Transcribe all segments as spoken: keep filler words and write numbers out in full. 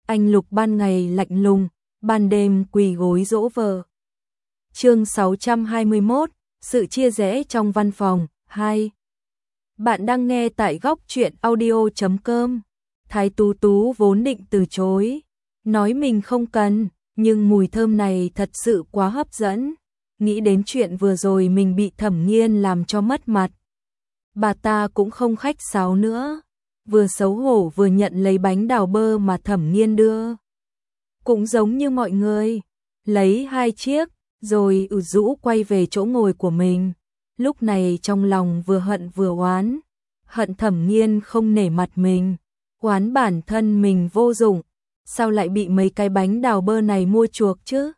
Anh Lục ban ngày lạnh lùng, ban đêm quỳ gối dỗ vợ. Chương sáu trăm hai mươi mốt, sự chia rẽ trong văn phòng, hai. Bạn đang nghe tại góc truyện audio chấm com. Thái Tú Tú vốn định từ chối, nói mình không cần, nhưng mùi thơm này thật sự quá hấp dẫn. Nghĩ đến chuyện vừa rồi mình bị Thẩm Nghiên làm cho mất mặt. Bà ta cũng không khách sáo nữa, vừa xấu hổ vừa nhận lấy bánh đào bơ mà Thẩm Nghiên đưa. Cũng giống như mọi người, lấy hai chiếc, rồi ủ rũ quay về chỗ ngồi của mình. Lúc này trong lòng vừa hận vừa oán, hận Thẩm Nghiên không nể mặt mình, oán bản thân mình vô dụng, sao lại bị mấy cái bánh đào bơ này mua chuộc chứ?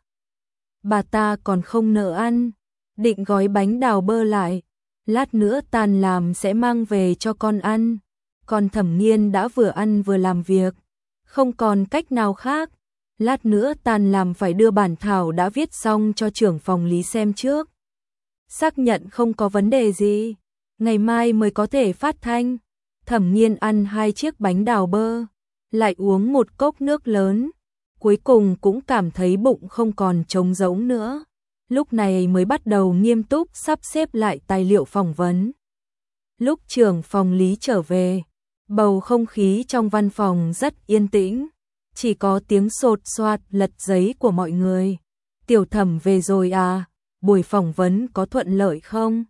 Bà ta còn không nỡ ăn, định gói bánh đào bơ lại, lát nữa tan làm sẽ mang về cho con ăn. Còn Thẩm Nghiên đã vừa ăn vừa làm việc, không còn cách nào khác. Lát nữa tan làm phải đưa bản thảo đã viết xong cho trưởng phòng Lý xem trước. Xác nhận không có vấn đề gì, ngày mai mới có thể phát thanh. Thẩm Nghiên ăn hai chiếc bánh đào bơ, lại uống một cốc nước lớn, cuối cùng cũng cảm thấy bụng không còn trống rỗng nữa. Lúc này mới bắt đầu nghiêm túc sắp xếp lại tài liệu phỏng vấn. Lúc trưởng phòng Lý trở về, bầu không khí trong văn phòng rất yên tĩnh, chỉ có tiếng sột soạt lật giấy của mọi người. Tiểu Thẩm về rồi à, buổi phỏng vấn có thuận lợi không?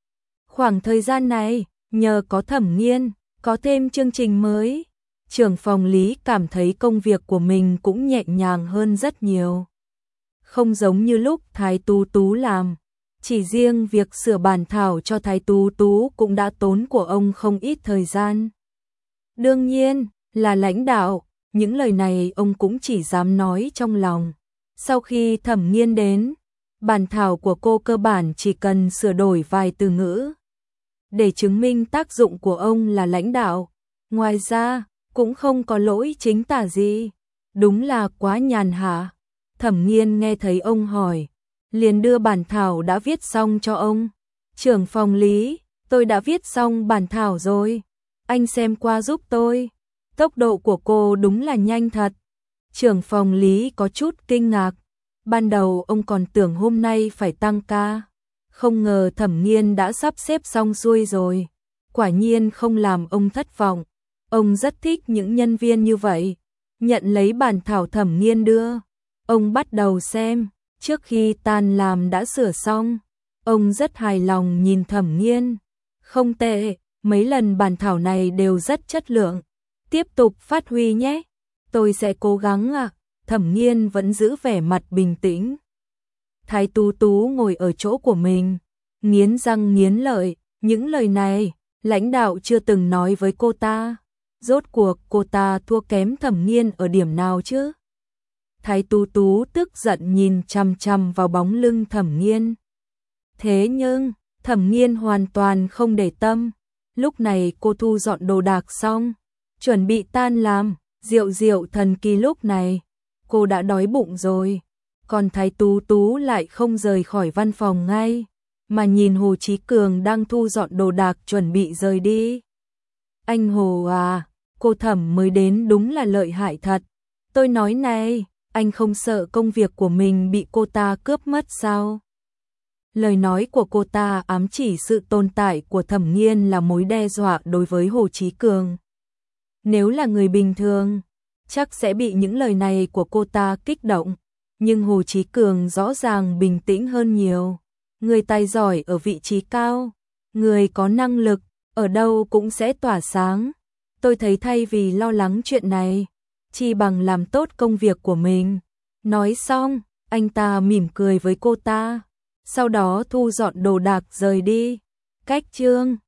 Khoảng thời gian này, nhờ có Thẩm Nghiên, có thêm chương trình mới, trưởng phòng Lý cảm thấy công việc của mình cũng nhẹ nhàng hơn rất nhiều. Không giống như lúc Thái Tú Tú làm, chỉ riêng việc sửa bản thảo cho Thái Tú Tú cũng đã tốn của ông không ít thời gian. Đương nhiên, là lãnh đạo, những lời này ông cũng chỉ dám nói trong lòng. Sau khi Thẩm Nghiên đến, bản thảo của cô cơ bản chỉ cần sửa đổi vài từ ngữ, để chứng minh tác dụng của ông là lãnh đạo. Ngoài ra, cũng không có lỗi chính tả gì. Đúng là quá nhàn hạ. Thẩm Nghiên nghe thấy ông hỏi, liền đưa bản thảo đã viết xong cho ông. Trưởng phòng Lý, tôi đã viết xong bản thảo rồi, anh xem qua giúp tôi. Tốc độ của cô đúng là nhanh thật. Trưởng phòng Lý có chút kinh ngạc. Ban đầu ông còn tưởng hôm nay phải tăng ca, không ngờ Thẩm Nghiên đã sắp xếp xong xuôi rồi. Quả nhiên không làm ông thất vọng. Ông rất thích những nhân viên như vậy. Nhận lấy bản thảo Thẩm Nghiên đưa, ông bắt đầu xem. Trước khi tan làm đã sửa xong, ông rất hài lòng nhìn Thẩm Nghiên. Không tệ, mấy lần bản thảo này đều rất chất lượng. Tiếp tục phát huy nhé. Tôi sẽ cố gắng ạ. À. Thẩm Nghiên vẫn giữ vẻ mặt bình tĩnh. Thái Tú Tú ngồi ở chỗ của mình, nghiến răng nghiến lợi. Những lời này, lãnh đạo chưa từng nói với cô ta. Rốt cuộc cô ta thua kém Thẩm Nghiên ở điểm nào chứ? Thái Tú Tú tức giận nhìn chằm chằm vào bóng lưng Thẩm Nghiên. Thế nhưng, Thẩm Nghiên hoàn toàn không để tâm. Lúc này cô thu dọn đồ đạc xong, chuẩn bị tan làm. Diệu diệu thần kỳ lúc này, cô đã đói bụng rồi. Còn Thái Tú Tú lại không rời khỏi văn phòng ngay, mà nhìn Hồ Chí Cường đang thu dọn đồ đạc chuẩn bị rời đi. Anh Hồ à, cô Thẩm mới đến đúng là lợi hại thật. Tôi nói này, anh không sợ công việc của mình bị cô ta cướp mất sao? Lời nói của cô ta ám chỉ sự tồn tại của Thẩm Nghiên là mối đe dọa đối với Hồ Chí Cường. Nếu là người bình thường, chắc sẽ bị những lời này của cô ta kích động. Nhưng Hồ Chí Cường rõ ràng bình tĩnh hơn nhiều. Người tài giỏi ở vị trí cao, người có năng lực, ở đâu cũng sẽ tỏa sáng. Tôi thấy thay vì lo lắng chuyện này, chi bằng làm tốt công việc của mình. Nói xong, anh ta mỉm cười với cô ta, sau đó thu dọn đồ đạc rời đi. Cách chương